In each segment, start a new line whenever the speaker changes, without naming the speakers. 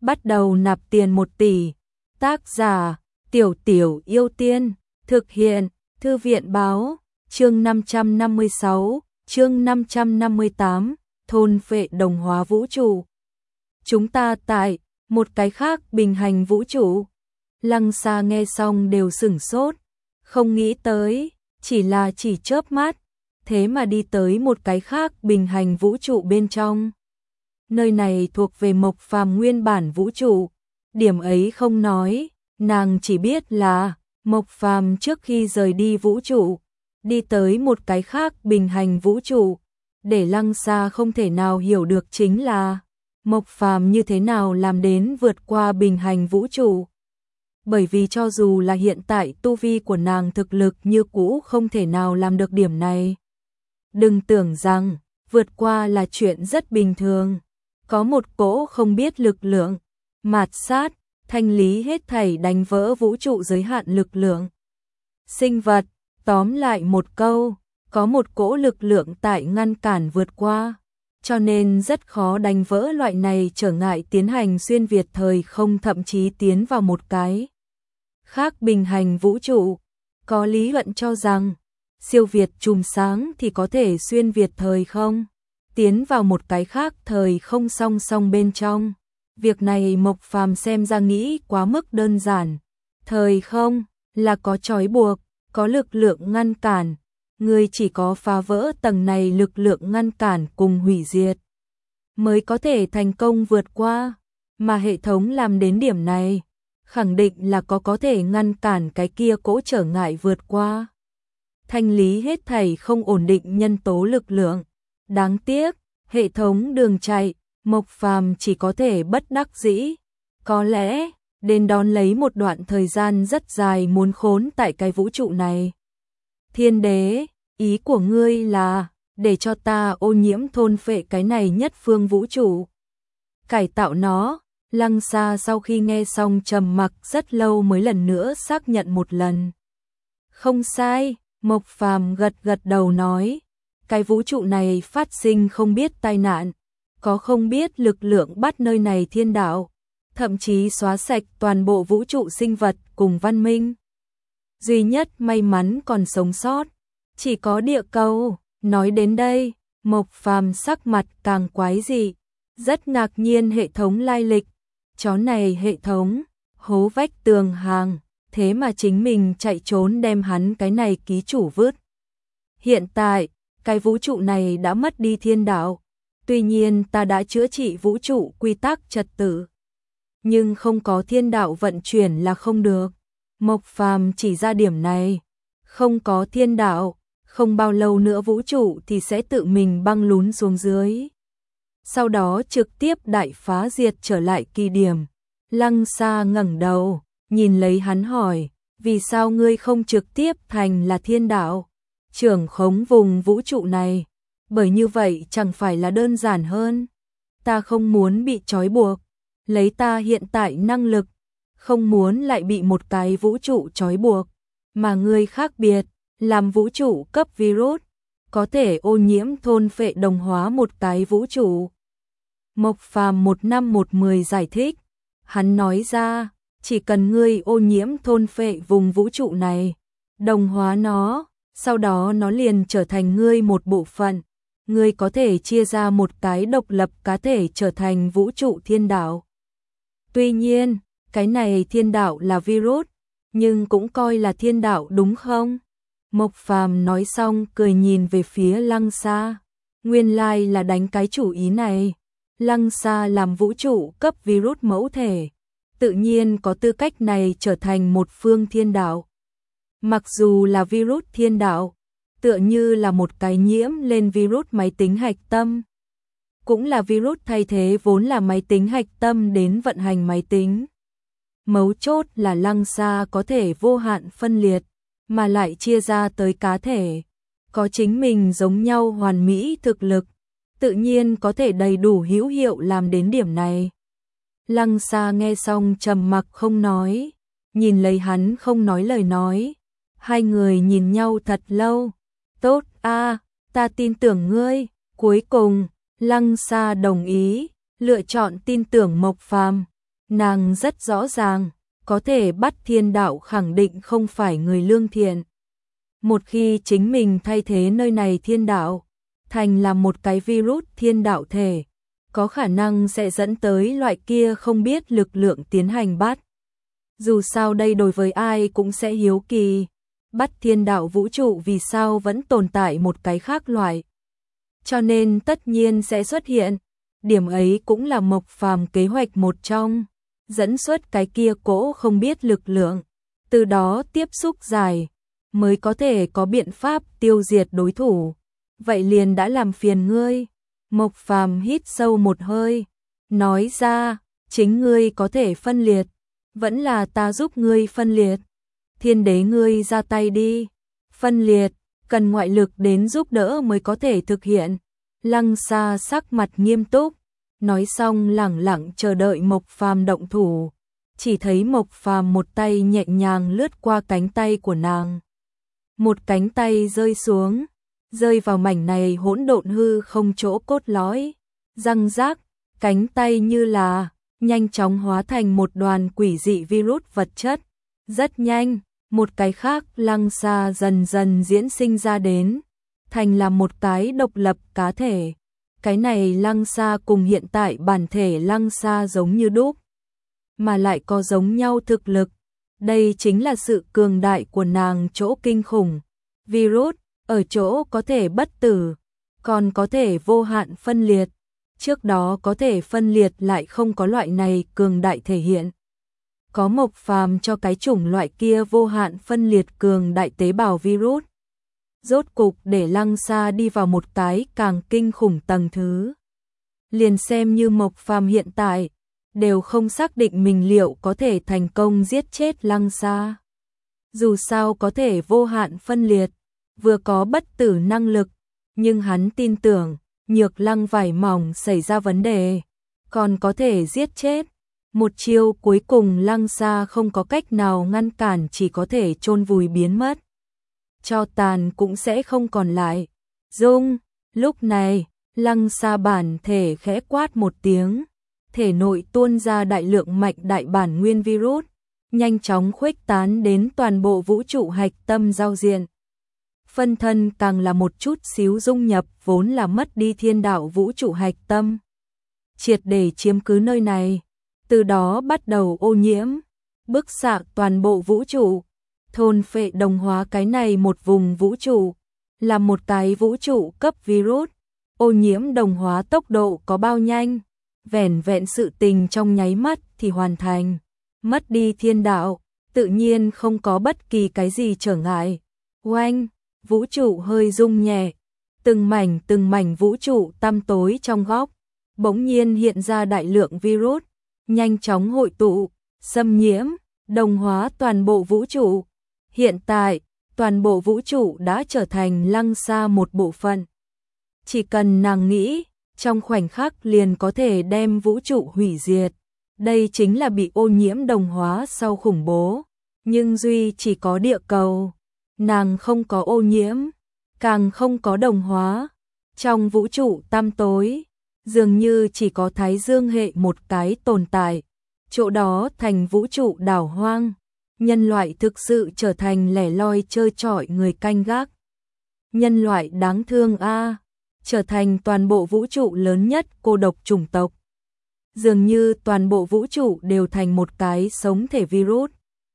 bắt đầu nạp tiền 1 tỷ. Tác giả, Tiểu Tiểu Yêu Tiên, thực hiện, Thư viện báo, chương 556, chương 558, thôn phệ đồng hóa vũ trụ. Chúng ta tại một cái khác bình hành vũ trụ. Lăng Sa nghe xong đều sửng sốt, không nghĩ tới, chỉ chớp mắt, thế mà đi tới một cái khác bình hành vũ trụ bên trong. Nơi này thuộc về Mộc Phàm nguyên bản vũ trụ, điểm ấy không nói, nàng chỉ biết là Mộc Phàm trước khi rời đi vũ trụ, đi tới một cái khác bình hành vũ trụ, để Lăng Sa không thể nào hiểu được chính là Mộc Phàm như thế nào làm đến vượt qua bình hành vũ trụ. Bởi vì cho dù là hiện tại tu vi của nàng thực lực như cũ không thể nào làm được điểm này. Đừng tưởng rằng vượt qua là chuyện rất bình thường, có một cỗ không biết lực lượng, mạt sát, thanh lý hết thảy đánh vỡ vũ trụ giới hạn lực lượng. Sinh vật, tóm lại một câu, có một cỗ lực lượng tại ngăn cản vượt qua, cho nên rất khó đánh vỡ loại này trở ngại tiến hành xuyên việt thời không, thậm chí tiến vào một cái khác bình hành vũ trụ. Có lý luận cho rằng siêu việt chùm sáng thì có thể xuyên việt thời không, tiến vào một cái khác thời không song song bên trong. Việc này Mộc Phàm xem ra nghĩ quá mức đơn giản. Thời không là có trói buộc, có lực lượng ngăn cản, người chỉ có phá vỡ tầng này lực lượng ngăn cản cùng hủy diệt mới có thể thành công vượt qua, mà hệ thống làm đến điểm này, khẳng định là có thể ngăn cản cái kia cỗ trở ngại vượt qua. Thanh lý hết thảy không ổn định nhân tố lực lượng. Đáng tiếc, hệ thống đường chạy, Mộc Phàm chỉ có thể bất đắc dĩ. Có lẽ, đến đón lấy một đoạn thời gian rất dài muốn khốn tại cái vũ trụ này. Thiên đế, ý của ngươi là để cho ta ô nhiễm thôn phệ cái này nhất phương vũ trụ, cải tạo nó. Lăng Sa sau khi nghe xong trầm mặc rất lâu mới lần nữa xác nhận một lần. Không sai, Mộc Phàm gật đầu nói, cái vũ trụ này phát sinh không biết tai nạn, có không biết lực lượng bắt nơi này thiên đạo, thậm chí xóa sạch toàn bộ vũ trụ sinh vật cùng văn minh. Duy nhất may mắn còn sống sót, chỉ có địa cầu. Nói đến đây, Mộc Phàm sắc mặt càng quái dị, rất ngạc nhiên hệ thống lai lịch. Chó này hệ thống, hố vách tường hàng, thế mà chính mình chạy trốn đem hắn cái này ký chủ vứt. Hiện tại, cái vũ trụ này đã mất đi thiên đạo, tuy nhiên ta đã chữa trị vũ trụ quy tắc trật tự, nhưng không có thiên đạo vận chuyển là không được. Mộc Phàm chỉ ra điểm này, không có thiên đạo, không bao lâu nữa vũ trụ thì sẽ tự mình băng lún xuống dưới. Sau đó trực tiếp đại phá diệt trở lại kỳ điểm. Lăng Sa ngẩng đầu, nhìn lấy hắn hỏi, vì sao ngươi không trực tiếp thành là thiên đạo, trưởng khống vùng vũ trụ này, bởi như vậy chẳng phải là đơn giản hơn. Ta không muốn bị trói buộc, lấy ta hiện tại năng lực, không muốn lại bị một cái vũ trụ trói buộc, mà ngươi khác biệt, làm vũ trụ cấp virus, có thể ô nhiễm thôn phệ đồng hóa một cái vũ trụ. Mộc Phàm 1/10 giải thích, hắn nói ra, chỉ cần ngươi ô nhiễm thôn phệ vùng vũ trụ này, đồng hóa nó, sau đó nó liền trở thành ngươi một bộ phận, ngươi có thể chia ra một cái độc lập cá thể trở thành vũ trụ thiên đạo. Tuy nhiên, cái này thiên đạo là virus, nhưng cũng coi là thiên đạo đúng không? Mộc Phàm nói xong cười nhìn về phía Lăng Sa, nguyên lai là đánh cái chủ ý này. Lăng Sa làm vũ trụ cấp virus mẫu thể, tự nhiên có tư cách này trở thành một phương thiên đạo. Mặc dù là virus thiên đạo, tựa như là một cái nhiễm lên virus máy tính hạch tâm, cũng là virus thay thế vốn là máy tính hạch tâm đến vận hành máy tính. Mấu chốt là Lăng Sa có thể vô hạn phân liệt, mà lại chia ra tới cá thể, có chính mình giống nhau hoàn mỹ thực lực, tự nhiên có thể đầy đủ hữu hiệu làm đến điểm này. Lăng Sa nghe xong trầm mặc không nói, nhìn lấy hắn không nói lời nói. Hai người nhìn nhau thật lâu. Tốt a, ta tin tưởng ngươi. Cuối cùng, Lăng Sa đồng ý, lựa chọn tin tưởng Mộc Phàm. Nàng rất rõ ràng, có thể bắt thiên đạo khẳng định không phải người lương thiện. Một khi chính mình thay thế nơi này thiên đạo, thành là một cái virus thiên đạo thể, có khả năng sẽ dẫn tới loại kia không biết lực lượng tiến hành bắt. Dù sao đây đối với ai cũng sẽ hiếu kỳ, bắt thiên đạo vũ trụ vì sao vẫn tồn tại một cái khác loại. Cho nên tất nhiên sẽ xuất hiện, điểm ấy cũng là Mộc Phàm kế hoạch một trong, dẫn xuất cái kia cỗ không biết lực lượng, từ đó tiếp xúc dài, mới có thể có biện pháp tiêu diệt đối thủ. Vậy liền đã làm phiền ngươi. Mộc Phàm hít sâu một hơi, nói ra, chính ngươi có thể phân liệt, vẫn là ta giúp ngươi phân liệt. Thiên đế ngươi ra tay đi. Phân liệt, cần ngoại lực đến giúp đỡ mới có thể thực hiện. Lăng Sa sắc mặt nghiêm túc, nói xong lẳng lặng chờ đợi Mộc Phàm động thủ. Chỉ thấy Mộc Phàm một tay nhẹ nhàng lướt qua cánh tay của nàng. Một cánh tay rơi xuống, rơi vào mảnh này hỗn độn hư không chỗ cốt lõi. Răng rác, cánh tay như là nhanh chóng hóa thành một đoàn quỷ dị virus vật chất. Rất nhanh, một cái khác Lăng Sa dần dần diễn sinh ra đến, thành là một cái độc lập cá thể. Cái này Lăng Sa cùng hiện tại bản thể Lăng Sa giống như đúc, mà lại có giống nhau thực lực. Đây chính là sự cường đại của nàng chỗ kinh khủng. Virus, ở chỗ có thể bất tử, còn có thể vô hạn phân liệt. Trước đó có thể phân liệt lại không có loại này cường đại thể hiện. Có Mộc Phàm cho cái chủng loại kia vô hạn phân liệt cường đại tế bào virus. Rốt cục để Lăng Sa đi vào một cái càng kinh khủng tầng thứ. Liền xem như Mộc Phàm hiện tại, đều không xác định mình liệu có thể thành công giết chết Lăng Sa. Dù sao có thể vô hạn phân liệt, vừa có bất tử năng lực, nhưng hắn tin tưởng, Nhược Lăng vải mỏng xảy ra vấn đề, còn có thể giết chết. Một chiêu cuối cùng Lăng Sa không có cách nào ngăn cản, chỉ có thể chôn vùi biến mất. Cho tàn cũng sẽ không còn lại. Dung, lúc này, Lăng Sa bản thể khẽ quát một tiếng, thể nội tuôn ra đại lượng mạnh đại bản nguyên virus, nhanh chóng khuếch tán đến toàn bộ vũ trụ hạch tâm giao diện. Phân thân càng là một chút xíu dung nhập vốn là mất đi thiên đạo vũ trụ hạch tâm, triệt để chiếm cứ nơi này, từ đó bắt đầu ô nhiễm, bức xạ toàn bộ vũ trụ, thôn phệ đồng hóa cái này một vùng vũ trụ, là một cái vũ trụ cấp virus. Ô nhiễm đồng hóa tốc độ có bao nhanh, vẻn vẹn sự tình trong nháy mắt thì hoàn thành. Mất đi thiên đạo, tự nhiên không có bất kỳ cái gì trở ngại. Oanh, vũ trụ hơi rung nhẹ, từng mảnh vũ trụ tăm tối trong góc, bỗng nhiên hiện ra đại lượng virus, nhanh chóng hội tụ, xâm nhiễm, đồng hóa toàn bộ vũ trụ. Hiện tại, toàn bộ vũ trụ đã trở thành Lăng Sa một bộ phận. Chỉ cần nàng nghĩ, trong khoảnh khắc liền có thể đem vũ trụ hủy diệt. Đây chính là bị ô nhiễm đồng hóa sau khủng bố. Nhưng duy chỉ có địa cầu, nàng không có ô nhiễm, càng không có đồng hóa. Trong vũ trụ tăm tối, dường như chỉ có Thái Dương hệ một cái tồn tại. Chỗ đó thành vũ trụ đảo hoang. Nhân loại thực sự trở thành lẻ loi chơi chọi người canh gác. Nhân loại đáng thương a, trở thành toàn bộ vũ trụ lớn nhất cô độc chủng tộc. Dường như toàn bộ vũ trụ đều thành một cái sống thể virus.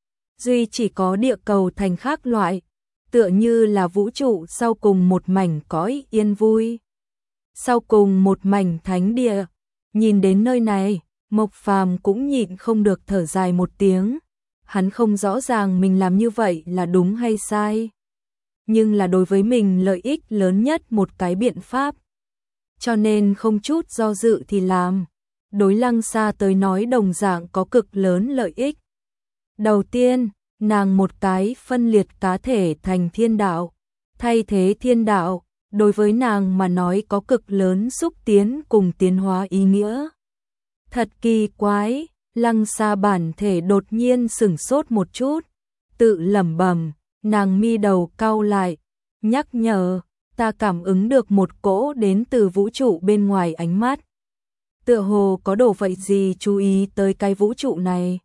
Duy chỉ có địa cầu thành khác loại, tựa như là vũ trụ sau cùng một mảnh cõi yên vui. Sau cùng một mảnh thánh địa. Nhìn đến nơi này, Mộc Phàm cũng nhịn không được thở dài một tiếng. Hắn không rõ ràng mình làm như vậy là đúng hay sai, nhưng là đối với mình lợi ích lớn nhất một cái biện pháp. Cho nên không chút do dự thì làm. Đối Lăng Sa tới nói đồng dạng có cực lớn lợi ích. Đầu tiên, nàng một cái phân liệt cá thể thành thiên đạo, thay thế thiên đạo, đối với nàng mà nói có cực lớn xúc tiến cùng tiến hóa ý nghĩa. Thật kỳ quái, Lăng Sa bản thể đột nhiên sửng sốt một chút, tự lẩm bẩm, nàng mi đầu cau lại, nhắc nhở, ta cảm ứng được một cỗ đến từ vũ trụ bên ngoài ánh mắt. tựa hồ có đồ vật gì chú ý tới cái vũ trụ này.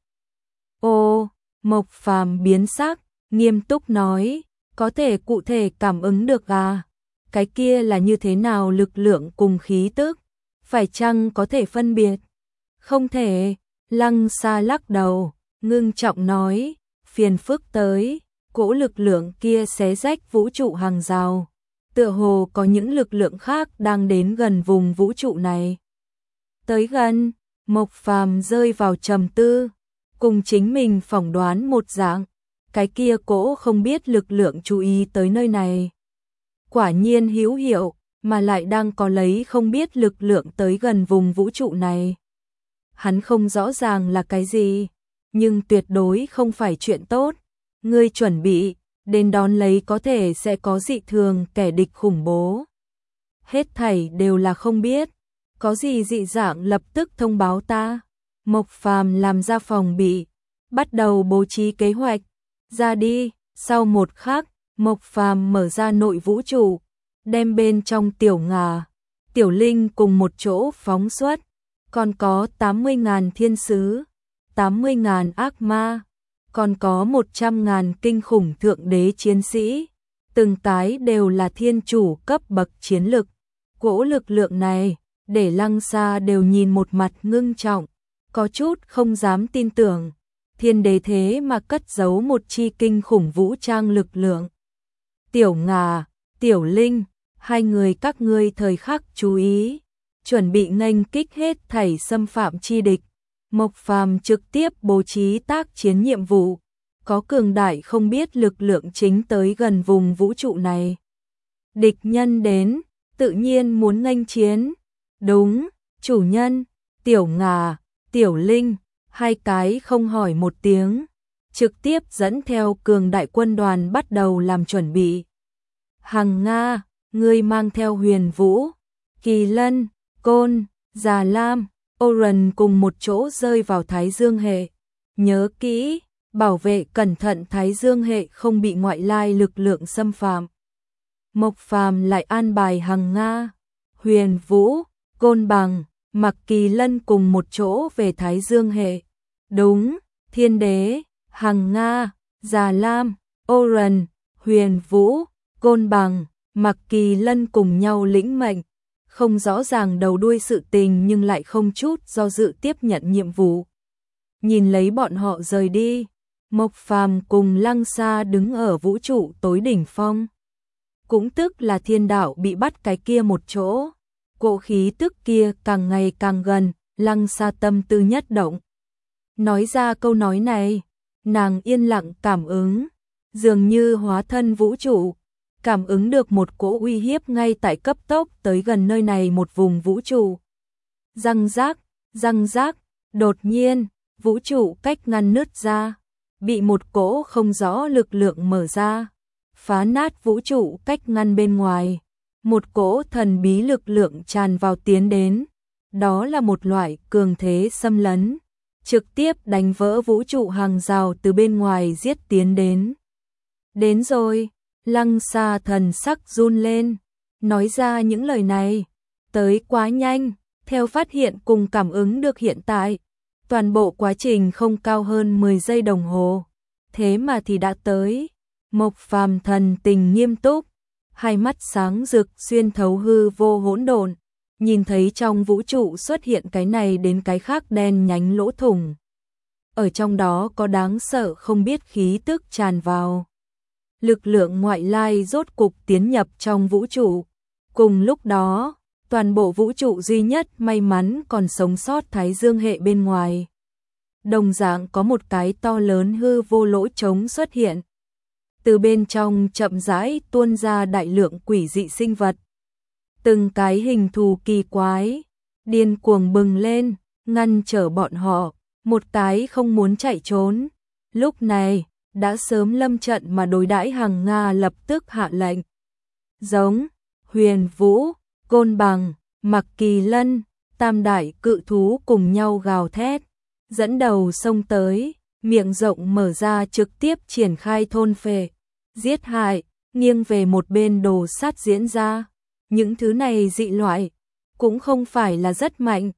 Ô, Mộc Phàm biến sắc, nghiêm túc nói, có thể cụ thể cảm ứng được à? Cái kia là như thế nào lực lượng cùng khí tức? Phải chăng có thể phân biệt? Không thể, Lăng Sa lắc đầu, ngưng trọng nói, phiền phức tới, cỗ lực lượng kia xé rách vũ trụ hàng rào. Tựa hồ có những lực lượng khác đang đến gần vùng vũ trụ này. Tới gần, Mộc Phàm rơi vào trầm tư, cùng chính mình phỏng đoán một dạng, cái kia cỗ không biết lực lượng chú ý tới nơi này. Quả nhiên hữu hiệu, mà lại đang có lấy không biết lực lượng tới gần vùng vũ trụ này. Hắn không rõ ràng là cái gì, nhưng tuyệt đối không phải chuyện tốt. Ngươi chuẩn bị, đến đón lấy có thể sẽ có dị thường kẻ địch khủng bố. Hết thảy đều là không biết, có gì dị dạng lập tức thông báo ta. Mộc Phàm làm ra phòng bị, bắt đầu bố trí kế hoạch. Ra đi, sau một khắc, Mộc Phàm mở ra nội vũ trụ, đem bên trong Tiểu Ngà, Tiểu Linh cùng một chỗ phóng xuất, còn có 80.000 thiên sứ, 80.000 ác ma, còn có 100.000 kinh khủng thượng đế chiến sĩ, từng cái đều là thiên chủ cấp bậc chiến lực. Cỗ lực lượng này, để Lăng Sa đều nhìn một mặt ngưng trọng, có chút không dám tin tưởng, thiên đế thế mà cất giấu một chi kinh khủng vũ trang lực lượng. Tiểu Ngà, Tiểu Linh, hai người các ngươi thời khắc chú ý, chuẩn bị nghênh kích hết thảy xâm phạm chi địch. Mộc Phàm trực tiếp bố trí tác chiến nhiệm vụ, có cường đại không biết lực lượng chính tới gần vùng vũ trụ này. Địch nhân đến, tự nhiên muốn nghênh chiến. Đúng, chủ nhân, Tiểu Ngà, Tiểu Linh, hai cái không hỏi một tiếng, trực tiếp dẫn theo cường đại quân đoàn bắt đầu làm chuẩn bị. Hằng Nga, ngươi mang theo Huyền Vũ, Kỳ Lân, Côn, Già Lam, Oren cùng một chỗ rơi vào Thái Dương hệ. Nhớ kỹ, bảo vệ cẩn thận Thái Dương hệ không bị ngoại lai lực lượng xâm phạm. Mộc Phàm lại an bài Hằng Nga, Huyền Vũ, Côn Bằng, Mặc Kỳ Lân cùng một chỗ về Thái Dương hệ. Đúng, thiên đế, Hằng Nga, Già Lam, Oren, Huyền Vũ, Côn Bằng, Mặc Kỳ Lân cùng nhau lĩnh mệnh. Không rõ ràng đầu đuôi sự tình nhưng lại không chút do dự tiếp nhận nhiệm vụ. Nhìn lấy bọn họ rời đi, Mộc Phàm cùng Lăng Sa đứng ở vũ trụ tối đỉnh phong. Cũng tức là thiên đạo bị bắt cái kia một chỗ. Cỗ khí tức kia càng ngày càng gần, Lăng Sa tâm tư nhất động. Nói ra câu nói này, nàng yên lặng cảm ứng, dường như hóa thân vũ trụ, cảm ứng được một cỗ uy hiếp ngay tại cấp tốc tới gần nơi này một vùng vũ trụ. Răng rác, đột nhiên, vũ trụ cách ngăn nứt ra, bị một cỗ không rõ lực lượng mở ra, phá nát vũ trụ cách ngăn bên ngoài. Một cỗ thần bí lực lượng tràn vào tiến đến, đó là một loại cường thế xâm lấn, trực tiếp đánh vỡ vũ trụ hàng rào từ bên ngoài giết tiến đến. Đến rồi, Lăng Sa thần sắc run lên, nói ra những lời này, tới quá nhanh, theo phát hiện cùng cảm ứng được hiện tại, toàn bộ quá trình không cao hơn 10 giây đồng hồ, thế mà thì đã tới. Mộc Phàm thần tình nghiêm túc, hai mắt sáng rực xuyên thấu hư vô hỗn độn, nhìn thấy trong vũ trụ xuất hiện cái này đến cái khác đen nhánh lỗ thủng. Ở trong đó có đáng sợ không biết khí tức tràn vào. Lực lượng ngoại lai rốt cục tiến nhập trong vũ trụ. Cùng lúc đó, toàn bộ vũ trụ duy nhất may mắn còn sống sót Thái Dương hệ bên ngoài. Đồng dạng có một cái to lớn hư vô lỗ trống xuất hiện. Từ bên trong chậm rãi tuôn ra đại lượng quỷ dị sinh vật. Từng cái hình thù kỳ quái, điên cuồng bừng lên, ngăn trở bọn họ, một cái không muốn chạy trốn. Lúc này, đã sớm lâm trận mà đối đãi Hằng Nga lập tức hạ lệnh. Giống, Huyền Vũ, Côn Bằng, Mặc Kỳ Lân, tam đại cự thú cùng nhau gào thét, dẫn đầu xông tới, miệng rộng mở ra trực tiếp triển khai thôn phệ, giết hại, nghiêng về một bên đồ sát diễn ra. Những thứ này dị loại, cũng không phải là rất mạnh,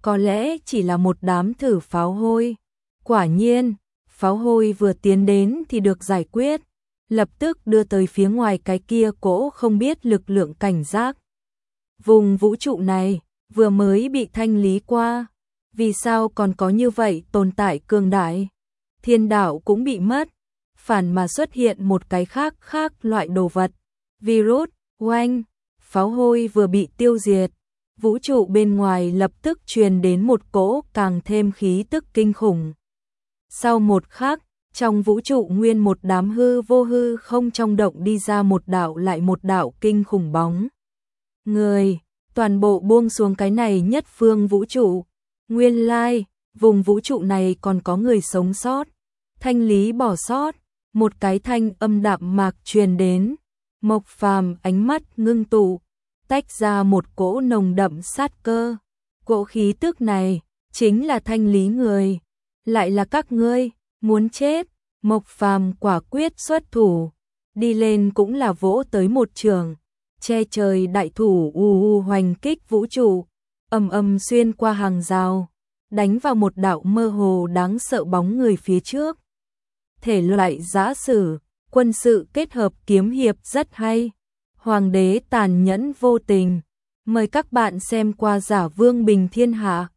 có lẽ chỉ là một đám thử pháo hôi. Quả nhiên, pháo hôi vừa tiến đến thì được giải quyết, lập tức đưa tới phía ngoài cái kia cỗ không biết lực lượng cảnh giác. Vùng vũ trụ này vừa mới bị thanh lý qua, vì sao còn có như vậy tồn tại cường đại? Thiên đạo cũng bị mất, phản mà xuất hiện một cái khác loại đồ vật. Virus, oanh, pháo hôi vừa bị tiêu diệt, vũ trụ bên ngoài lập tức truyền đến một cỗ càng thêm khí tức kinh khủng. Sau một khắc, trong vũ trụ nguyên một đám hư vô hư không trong động đi ra một đạo lại một đạo kinh khủng bóng. Người, toàn bộ buông xuống cái này nhất phương vũ trụ. Nguyên lai, vùng vũ trụ này còn có người sống sót. Thanh lý bỏ sót, một cái thanh âm đạm mạc truyền đến. Mộc Phàm ánh mắt ngưng tụ, tách ra một cỗ nồng đậm sát cơ. Cỗ khí tức này chính là thanh lý người, lại là các ngươi muốn chết. Mộc Phàm quả quyết xuất thủ, đi lên cũng là vỗ tới một trường, che trời đại thủ hoành kích vũ trụ, ầm xuyên qua hàng rào, đánh vào một đạo mơ hồ đáng sợ bóng người phía trước. Thể loại giã sử, quân sự kết hợp kiếm hiệp rất hay. Hoàng đế tàn nhẫn vô tình. Mời các bạn xem qua Giả Vương Bình Thiên Hạ.